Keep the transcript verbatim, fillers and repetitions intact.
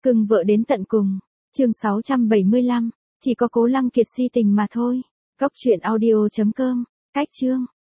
Cưng vợ đến tận cùng. Chương sáu trăm bảy mươi lăm, chỉ có Cố Lăng Kiệt si tình mà thôi. Cóc truyện audio chấm com. Cách chương.